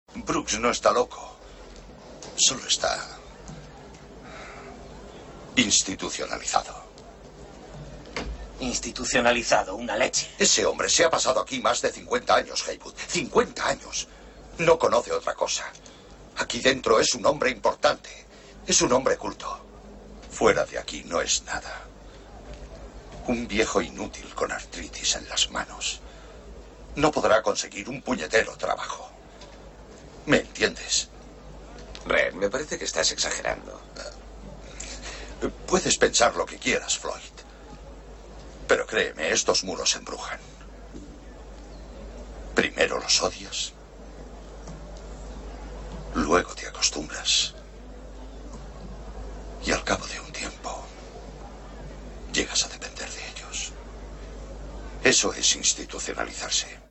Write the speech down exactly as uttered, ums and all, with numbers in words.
Brooks no está loco. Solo está institucionalizado. Institucionalizado, una leche. Ese hombre se ha pasado aquí más de cincuenta años, Haywood. cincuenta años. No conoce otra cosa. Aquí dentro es un hombre importante. Es un hombre culto. Fuera de aquí no es nada. Un viejo inútil con artritis en las manos. No podrá conseguir un puñetero trabajo. ¿Me entiendes? Red, me parece que estás exagerando. Puedes pensar lo que quieras, Floyd. Pero créeme, estos muros embrujan. Primero los odias. Luego te acostumbras. Y al cabo de un tiempo, llegas a depender de ellos. Eso es institucionalizarse.